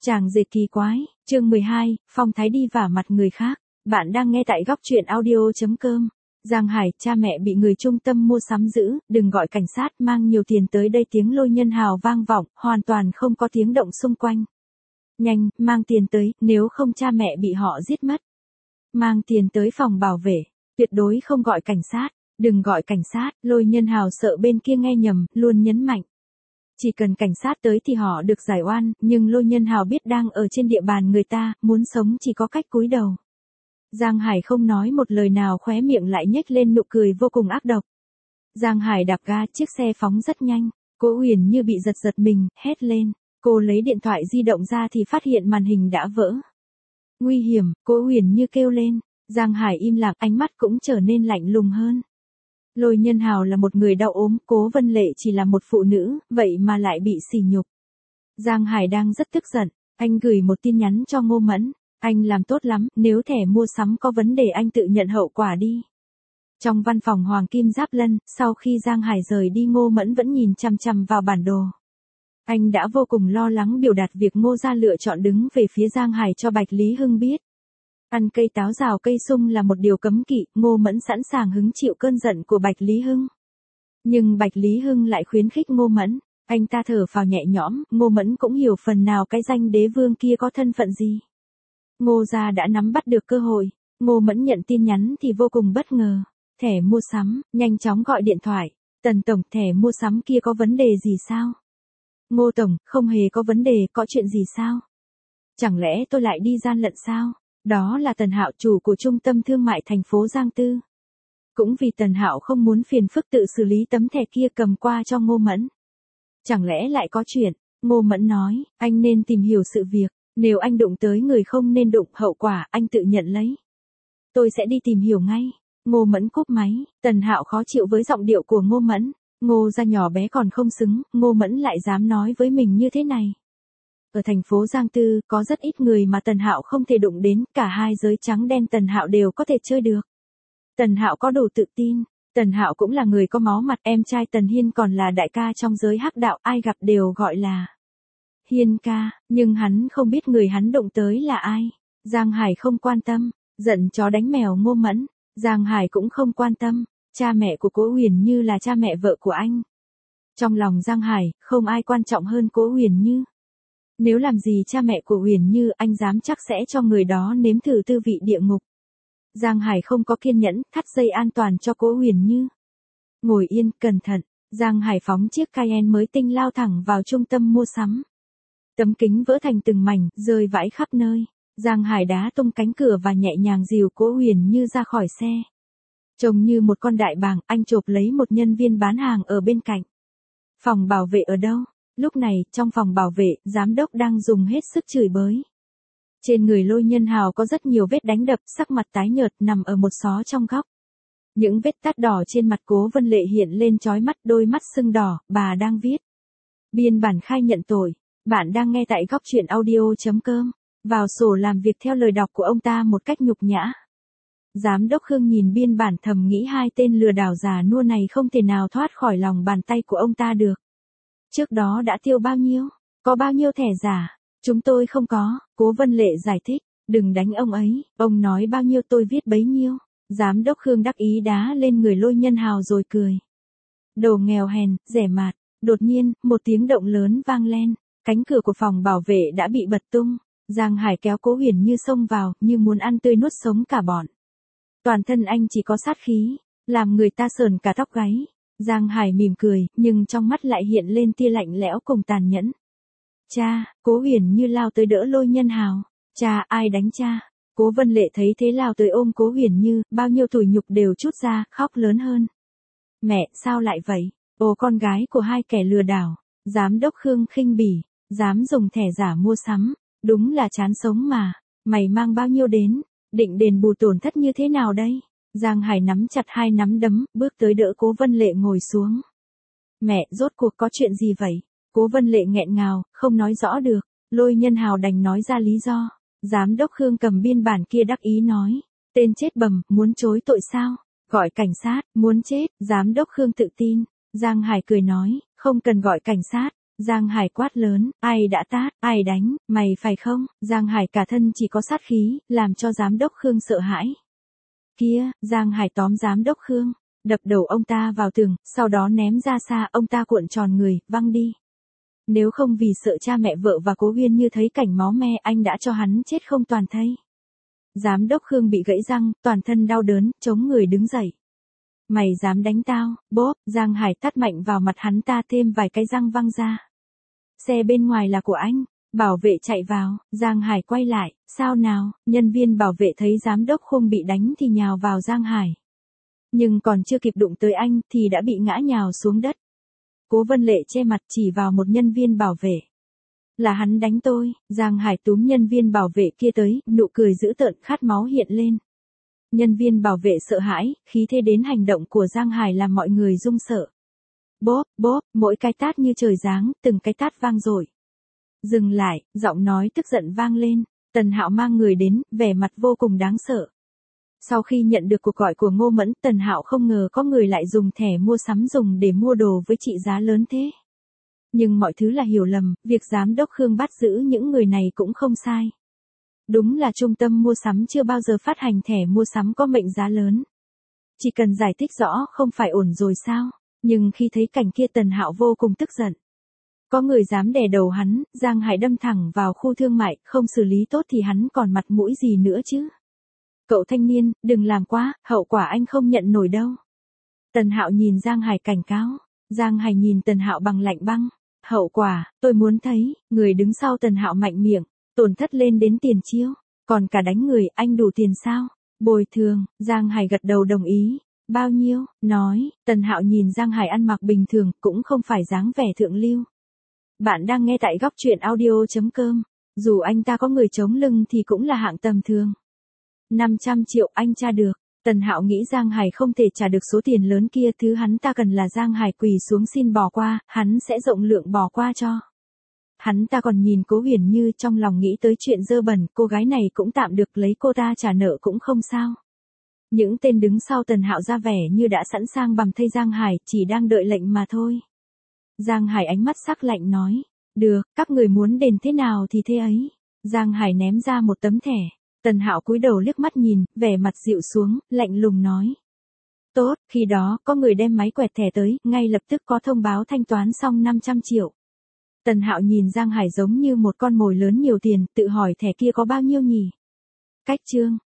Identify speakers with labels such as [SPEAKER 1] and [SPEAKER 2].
[SPEAKER 1] Chàng rể kỳ quái, chương 12, phong thái đi vả mặt người khác. Bạn đang nghe tại góc truyện audio.com. Giang Hải, cha mẹ bị người trung tâm mua sắm giữ, đừng gọi cảnh sát, mang nhiều tiền tới đây. Tiếng lôi nhân hào vang vọng, hoàn toàn không có tiếng động xung quanh. Nhanh, mang tiền tới, nếu không cha mẹ bị họ giết mất. Mang tiền tới phòng bảo vệ, tuyệt đối không gọi cảnh sát, đừng gọi cảnh sát. Lôi nhân hào sợ bên kia nghe nhầm, luôn nhấn mạnh. Chỉ cần cảnh sát tới thì họ được giải oan, nhưng lôi nhân hào biết đang ở trên địa bàn người ta, muốn sống chỉ có cách cúi đầu. Giang Hải không nói một lời nào, khóe miệng lại nhếch lên nụ cười vô cùng ác độc. Giang Hải đạp ga, chiếc xe phóng rất nhanh, Cố Huyền Như bị giật mình, hét lên. Cô lấy điện thoại di động ra thì phát hiện màn hình đã vỡ. Nguy hiểm, Cố Huyền Như kêu lên. Giang Hải im lặng, ánh mắt cũng trở nên lạnh lùng hơn. Lôi nhân hào là một người đau ốm, Cố Vân Lệ chỉ là một phụ nữ, vậy mà lại bị sỉ nhục. Giang Hải đang rất tức giận, anh gửi một tin nhắn cho Ngô Mẫn. Anh làm tốt lắm, nếu thẻ mua sắm có vấn đề anh tự nhận hậu quả đi. Trong văn phòng Hoàng Kim Giáp Lân, sau khi Giang Hải rời đi, Ngô Mẫn vẫn nhìn chằm chằm vào bản đồ. Anh đã vô cùng lo lắng biểu đạt việc Ngô gia lựa chọn đứng về phía Giang Hải cho Bạch Lý Hưng biết. Ăn cây táo rào cây sung là một điều cấm kỵ, Ngô Mẫn sẵn sàng hứng chịu cơn giận của Bạch Lý Hưng. Nhưng Bạch Lý Hưng lại khuyến khích Ngô Mẫn, anh ta thở phào nhẹ nhõm, Ngô Mẫn cũng hiểu phần nào cái danh đế vương kia có thân phận gì. Ngô gia đã nắm bắt được cơ hội, Ngô Mẫn nhận tin nhắn thì vô cùng bất ngờ. Thẻ mua sắm, nhanh chóng gọi điện thoại. Tần tổng, thẻ mua sắm kia có vấn đề gì sao? Ngô tổng, không hề có vấn đề, có chuyện gì sao? Chẳng lẽ tôi lại đi gian lận sao? Đó là Tần Hạo, chủ của trung tâm thương mại thành phố Giang Tư. Cũng vì Tần Hạo không muốn phiền phức tự xử lý tấm thẻ kia, cầm qua cho Ngô Mẫn. Chẳng lẽ lại có chuyện? Ngô Mẫn nói, anh nên tìm hiểu sự việc, nếu anh đụng tới người không nên đụng, hậu quả anh tự nhận lấy. Tôi sẽ đi tìm hiểu ngay. Ngô Mẫn cúp máy, Tần Hạo khó chịu với giọng điệu của Ngô Mẫn. Ngô gia nhỏ bé còn không xứng, Ngô Mẫn lại dám nói với mình như thế này. Ở thành phố Giang Tư, có rất ít người mà Tần Hạo không thể đụng đến, cả hai giới trắng đen Tần Hạo đều có thể chơi được. Tần Hạo có đủ tự tin, Tần Hạo cũng là người có máu mặt, em trai Tần Hiên còn là đại ca trong giới hắc đạo, ai gặp đều gọi là Hiên ca, nhưng hắn không biết người hắn đụng tới là ai. Giang Hải không quan tâm, giận chó đánh mèo Ngô Mẫn, Giang Hải cũng không quan tâm, cha mẹ của Cố Huyền Như là cha mẹ vợ của anh. Trong lòng Giang Hải, không ai quan trọng hơn Cố Huyền Như. Nếu làm gì cha mẹ của Huyền Như, anh dám chắc sẽ cho người đó nếm thử tư vị địa ngục. Giang Hải không có kiên nhẫn, thắt dây an toàn cho Cố Huyền Như. Ngồi yên, cẩn thận, Giang Hải phóng chiếc Cayenne mới tinh lao thẳng vào trung tâm mua sắm. Tấm kính vỡ thành từng mảnh, rơi vãi khắp nơi. Giang Hải đá tung cánh cửa và nhẹ nhàng dìu Cố Huyền Như ra khỏi xe. Trông như một con đại bàng, anh chộp lấy một nhân viên bán hàng ở bên cạnh. Phòng bảo vệ ở đâu? Lúc này, trong phòng bảo vệ, giám đốc đang dùng hết sức chửi bới. Trên người lôi nhân hào có rất nhiều vết đánh đập, sắc mặt tái nhợt, nằm ở một xó trong góc. Những vết tát đỏ trên mặt Cố Vân Lệ hiện lên chói mắt, đôi mắt sưng đỏ, bà đang viết biên bản khai nhận tội. Bạn đang nghe tại góc truyện audio.com. Vào sổ làm việc theo lời đọc của ông ta một cách nhục nhã. Giám đốc Khương nhìn biên bản thầm nghĩ hai tên lừa đảo già nua này không thể nào thoát khỏi lòng bàn tay của ông ta được. Trước đó đã tiêu bao nhiêu? Có bao nhiêu thẻ giả? Chúng tôi không có, Cố Vân Lệ giải thích. Đừng đánh ông ấy, ông nói bao nhiêu tôi viết bấy nhiêu. Giám đốc Khương đắc ý đá lên người lôi nhân hào rồi cười. Đồ nghèo hèn, rẻ mạt. Đột nhiên, một tiếng động lớn vang lên. Cánh cửa của phòng bảo vệ đã bị bật tung. Giang Hải kéo Cố Huyền Như xông vào, như muốn ăn tươi nuốt sống cả bọn. Toàn thân anh chỉ có sát khí, làm người ta sờn cả tóc gáy. Giang Hải mỉm cười, nhưng trong mắt lại hiện lên tia lạnh lẽo cùng tàn nhẫn. Cha, Cố Huyền Như lao tới đỡ lôi nhân hào. Cha, ai đánh cha? Cố Vân Lệ thấy thế lao tới ôm Cố Huyền Như, bao nhiêu tủi nhục đều trút ra, khóc lớn hơn. Mẹ, sao lại vậy? Ồ, con gái của hai kẻ lừa đảo. Giám đốc Khương khinh bỉ, dám dùng thẻ giả mua sắm. Đúng là chán sống mà. Mày mang bao nhiêu đến? Định đền bù tổn thất như thế nào đây? Giang Hải nắm chặt hai nắm đấm, bước tới đỡ Cố Vân Lệ ngồi xuống. Mẹ, rốt cuộc có chuyện gì vậy? Cố Vân Lệ nghẹn ngào, không nói rõ được. Lôi nhân hào đành nói ra lý do. Giám đốc Khương cầm biên bản kia đắc ý nói. Tên chết bầm, muốn chối tội sao? Gọi cảnh sát, muốn chết. Giám đốc Khương tự tin. Giang Hải cười nói, không cần gọi cảnh sát. Giang Hải quát lớn, ai đã tát, ai đánh, mày phải không? Giang Hải cả thân chỉ có sát khí, làm cho giám đốc Khương sợ hãi. Kia, Giang Hải tóm giám đốc Khương, đập đầu ông ta vào tường, sau đó ném ra xa, ông ta cuộn tròn người, văng đi. Nếu không vì sợ cha mẹ vợ và Cố Uyên Như thấy cảnh máu me, anh đã cho hắn chết không toàn thây. Giám đốc Khương bị gãy răng, toàn thân đau đớn, chống người đứng dậy. Mày dám đánh tao, bốp, Giang Hải tát mạnh vào mặt hắn ta, thêm vài cái răng văng ra. Xe bên ngoài là của anh. Bảo vệ chạy vào, Giang Hải quay lại, sao nào? Nhân viên bảo vệ thấy giám đốc Khương bị đánh thì nhào vào Giang Hải. Nhưng còn chưa kịp đụng tới anh thì đã bị ngã nhào xuống đất. Cố Vân Lệ che mặt chỉ vào một nhân viên bảo vệ. Là hắn đánh tôi. Giang Hải túm nhân viên bảo vệ kia tới, nụ cười dữ tợn, khát máu hiện lên. Nhân viên bảo vệ sợ hãi, khí thế đến hành động của Giang Hải làm mọi người run sợ. Bốp, bốp, mỗi cái tát như trời giáng, từng cái tát vang dội. Dừng lại, giọng nói tức giận vang lên. Tần Hạo mang người đến, vẻ mặt vô cùng đáng sợ. Sau khi nhận được cuộc gọi của Ngô Mẫn, Tần Hạo không ngờ có người lại dùng thẻ mua sắm dùng để mua đồ với trị giá lớn thế. Nhưng mọi thứ là hiểu lầm, việc giám đốc Khương bắt giữ những người này cũng không sai. Đúng là trung tâm mua sắm chưa bao giờ phát hành thẻ mua sắm có mệnh giá lớn. Chỉ cần giải thích rõ không phải ổn rồi sao? Nhưng khi thấy cảnh kia Tần Hạo vô cùng tức giận. Có người dám đè đầu hắn, Giang Hải đâm thẳng vào khu thương mại, không xử lý tốt thì hắn còn mặt mũi gì nữa chứ? Cậu thanh niên, đừng làm quá, hậu quả anh không nhận nổi đâu. Tần Hạo nhìn Giang Hải cảnh cáo. Giang Hải nhìn Tần Hạo bằng lạnh băng. Hậu quả, tôi muốn thấy, người đứng sau Tần Hạo mạnh miệng, tổn thất lên đến tiền chiêu, còn cả đánh người, anh đủ tiền sao? Bồi thường, Giang Hải gật đầu đồng ý. Bao nhiêu? Nói, Tần Hạo nhìn Giang Hải ăn mặc bình thường, cũng không phải dáng vẻ thượng lưu. Bạn đang nghe tại góc truyện audio.com. Dù anh ta có người chống lưng thì cũng là hạng tầm thường. 500 triệu anh tra được. Tần Hạo nghĩ Giang Hải không thể trả được số tiền lớn kia, thứ hắn ta cần là Giang Hải quỳ xuống xin bỏ qua, hắn sẽ rộng lượng bỏ qua cho. Hắn ta còn nhìn Cố Huyền Như, trong lòng nghĩ tới chuyện dơ bẩn, cô gái này cũng tạm được, lấy cô ta trả nợ cũng không sao. Những tên đứng sau Tần Hạo ra vẻ như đã sẵn sàng bằm thây Giang Hải, chỉ đang đợi lệnh mà thôi. Giang Hải ánh mắt sắc lạnh nói, được, các người muốn đền thế nào thì thế ấy. Giang Hải ném ra một tấm thẻ. Tần Hạo cúi đầu liếc mắt nhìn, vẻ mặt dịu xuống, lạnh lùng nói. Tốt, khi đó, có người đem máy quẹt thẻ tới, ngay lập tức có thông báo thanh toán xong 500 triệu. Tần Hạo nhìn Giang Hải giống như một con mồi lớn nhiều tiền, tự hỏi thẻ kia có bao nhiêu nhỉ? Cách chương.